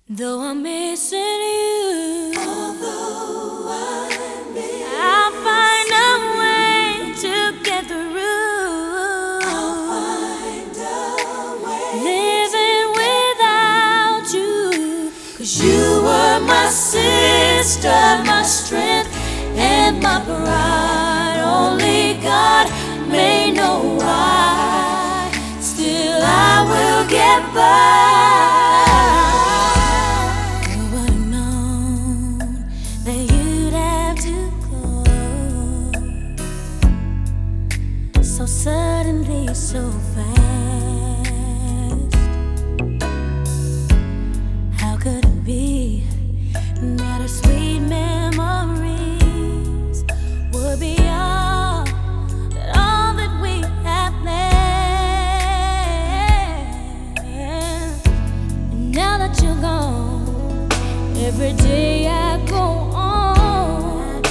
Though I'm missing you, Although I miss I'll find a way to get through. I'll find a way. Living without you, 'cause you were my sister, my strength, and my pride. Only God may know why. Still I will get by. So suddenly, so fast. How could it be that our sweet memories would be all that we have planned? And now that you're gone, every day I go on,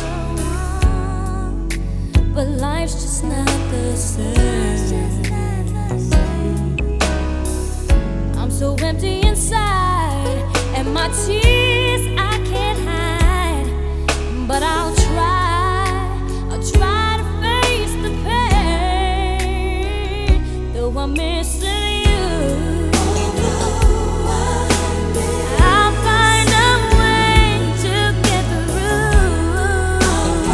but life's just not the same. I'm so empty inside, and my tears I can't hide. But I'll try to face the pain. Though I'm missing you, I'll find a way to get through.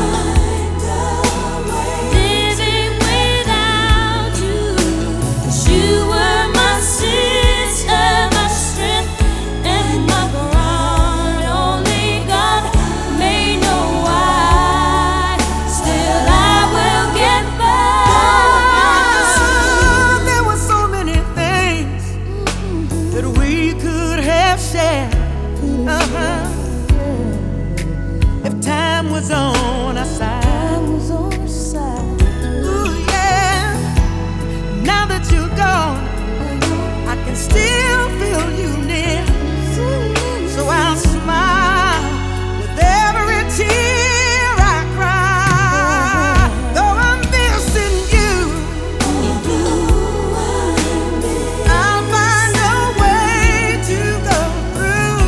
Living without you, 'cause you were my sister, my strength, and my pride. Only God may know why. Still I will get by. There were so many things that we could have shared. If time was on our side. Ooh, yeah. Now that you're gone, I can still feel you near. So I'll smile with every tear I cry. Though I'm missing you, I'll find a way to go through.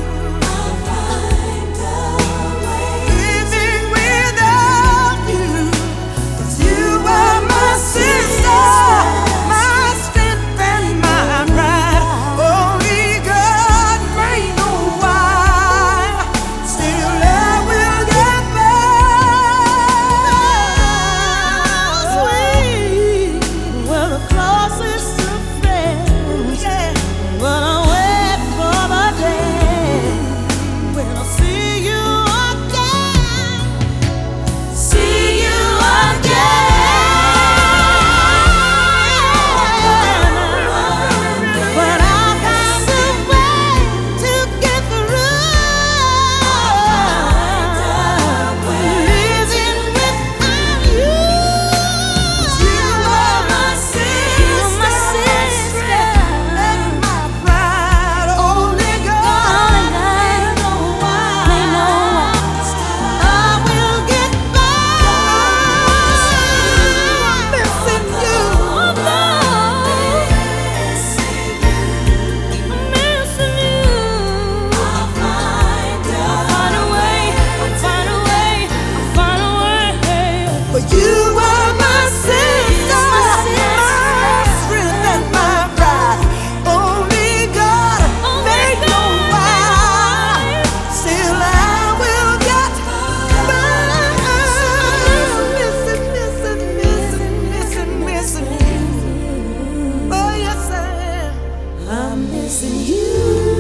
Living without you, 'cause you were my sister, my strength and my pride. Only God may know why. Still I will get by. Sweet, we're the closest to friends. Yeah. But I wait for the day when I'll see you again. See you again. But I'll find a way to get through. Living without you, you are my sister, and my pride. Only God may know why. I will get by. Missing you. But you were my sister, my strength and my pride. Only God may know why. Still I will get by. Missing you. Oh yes I am. I'm missing you.